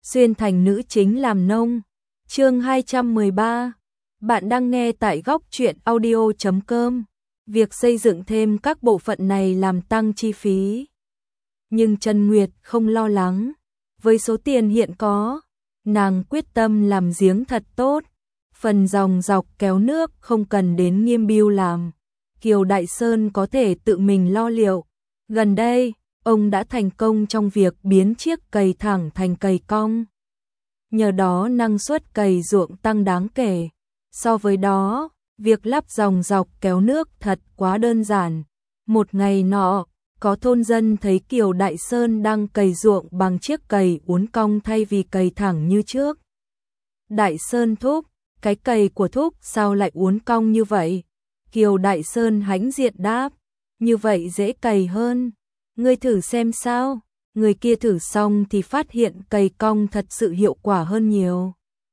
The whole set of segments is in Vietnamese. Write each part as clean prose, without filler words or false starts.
xuyên thành nữ chính làm nông. Chương 213. Bạn đang nghe tại góc truyện audio.com. Việc xây dựng thêm các bộ phận này làm tăng chi phí. Nhưng Trân Nguyệt không lo lắng. Với số tiền hiện có, nàng quyết tâm làm giếng thật tốt. Phần dòng dọc kéo nước không cần đến Nghiêm Bưu làm. Kiều Đại Sơn có thể tự mình lo liệu. Gần đây, ông đã thành công trong việc biến chiếc cày thẳng thành cày cong. Nhờ đó năng suất cày ruộng tăng đáng kể. So với đó, việc lắp dòng dọc kéo nước thật quá đơn giản. Một ngày nọ, có thôn dân thấy Kiều Đại Sơn đang cày ruộng bằng chiếc cày uốn cong thay vì cày thẳng như trước. Đại Sơn thúc, cái cày của thúc sao lại uốn cong như vậy? Kiều Đại Sơn hãnh diện đáp, như vậy dễ cày hơn. Ngươi thử xem sao? Người kia thử xong thì phát hiện cày cong thật sự hiệu quả hơn nhiều.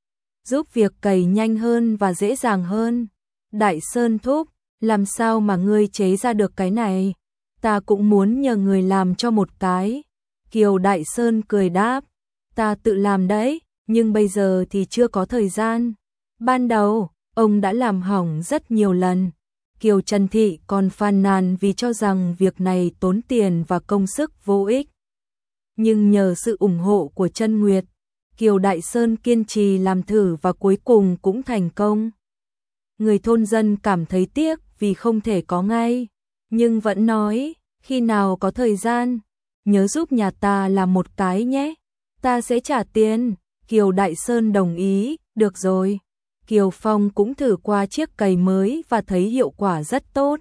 Giúp việc cày nhanh hơn và dễ dàng hơn. Đại Sơn thúc, làm sao mà ngươi chế ra được cái này? Ta cũng muốn nhờ người làm cho một cái. Kiều Đại Sơn cười đáp, ta tự làm đấy, nhưng bây giờ thì chưa có thời gian. Ban đầu, ông đã làm hỏng rất nhiều lần. Kiều Trần Thị còn phàn nàn vì cho rằng việc này tốn tiền và công sức vô ích. Nhưng nhờ sự ủng hộ của Trân Nguyệt, Kiều Đại Sơn kiên trì làm thử và cuối cùng cũng thành công. Người thôn dân cảm thấy tiếc vì không thể có ngay, nhưng vẫn nói, khi nào có thời gian, nhớ giúp nhà ta làm một cái nhé, ta sẽ trả tiền. Kiều Đại Sơn đồng ý, được rồi. Kiều Phong cũng thử qua chiếc cày mới và thấy hiệu quả rất tốt.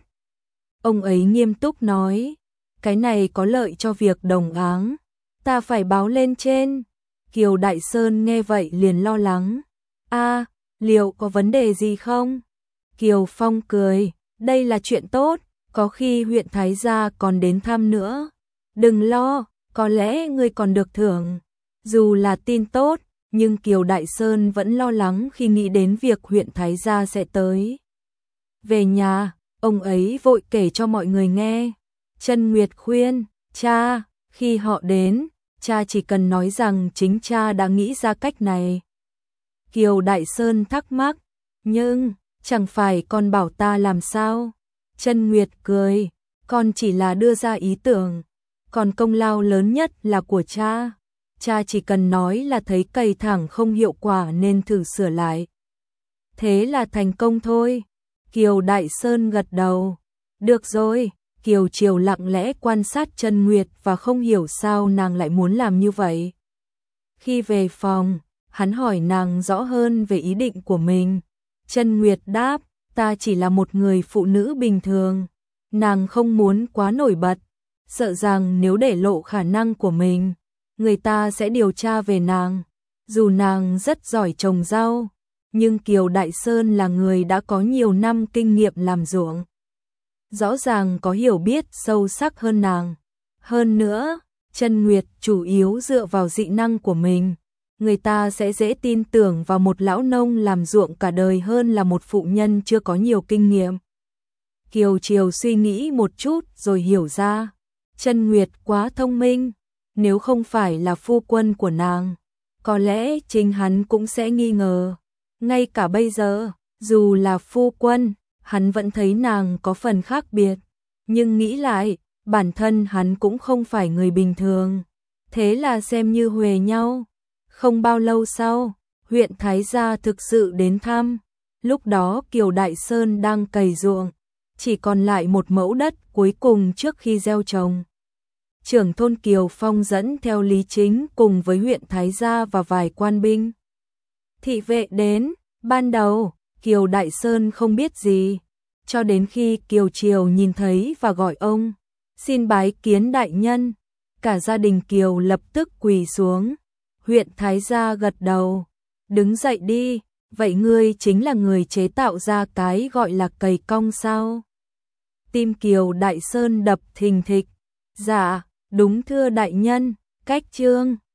Ông ấy nghiêm túc nói, cái này có lợi cho việc đồng áng, ta phải báo lên trên. Kiều Đại Sơn nghe vậy liền lo lắng, liệu có vấn đề gì không? Kiều Phong cười, đây là chuyện tốt, có khi huyện Thái Gia còn đến thăm nữa. Đừng lo, có lẽ ngươi còn được thưởng. Dù là tin tốt, nhưng Kiều Đại Sơn vẫn lo lắng khi nghĩ đến việc huyện Thái Gia sẽ tới. Về nhà, ông ấy vội kể cho mọi người nghe. Trân Nguyệt khuyên, cha, khi họ đến, cha chỉ cần nói rằng chính cha đã nghĩ ra cách này. Kiều Đại Sơn thắc mắc, nhưng, chẳng phải con bảo ta làm sao? Trân Nguyệt cười, con chỉ là đưa ra ý tưởng, còn công lao lớn nhất là của cha. Cha chỉ cần nói là thấy cày thẳng không hiệu quả nên thử sửa lại. Thế là thành công thôi. Kiều Đại Sơn gật đầu. Được rồi. Kiều Triều lặng lẽ quan sát Trân Nguyệt và không hiểu sao nàng lại muốn làm như vậy. Khi về phòng, hắn hỏi nàng rõ hơn về ý định của mình. Trân Nguyệt đáp, ta chỉ là một người phụ nữ bình thường. Nàng không muốn quá nổi bật, sợ rằng nếu để lộ khả năng của mình, người ta sẽ điều tra về nàng. Dù nàng rất giỏi trồng rau, nhưng Kiều Đại Sơn là người đã có nhiều năm kinh nghiệm làm ruộng. Rõ ràng có hiểu biết sâu sắc hơn nàng. Hơn nữa, Trân Nguyệt chủ yếu dựa vào dị năng của mình. Người ta sẽ dễ tin tưởng vào một lão nông làm ruộng cả đời hơn là một phụ nhân chưa có nhiều kinh nghiệm. Kiều Triều suy nghĩ một chút rồi hiểu ra. Trân Nguyệt quá thông minh. Nếu không phải là phu quân của nàng, có lẽ chính hắn cũng sẽ nghi ngờ. Ngay cả bây giờ, dù là phu quân, hắn vẫn thấy nàng có phần khác biệt. Nhưng nghĩ lại, bản thân hắn cũng không phải người bình thường. Thế là xem như huề nhau. Không bao lâu sau, huyện Thái Gia thực sự đến thăm. Lúc đó Kiều Đại Sơn đang cày ruộng, chỉ còn lại một mẫu đất cuối cùng trước khi gieo trồng. Trưởng thôn Kiều Phong dẫn theo Lý Chính cùng với huyện Thái Gia và vài quan binh. Thị vệ đến, ban đầu, Kiều Đại Sơn không biết gì, cho đến khi Kiều Triều nhìn thấy và gọi ông, xin bái kiến đại nhân. Cả gia đình Kiều lập tức quỳ xuống. Huyện Thái Gia gật đầu, đứng dậy đi, vậy ngươi chính là người chế tạo ra cái gọi là cày cong sao? Tim Kiều Đại Sơn đập thình thịch, dạ. Đúng thưa đại nhân, cách chương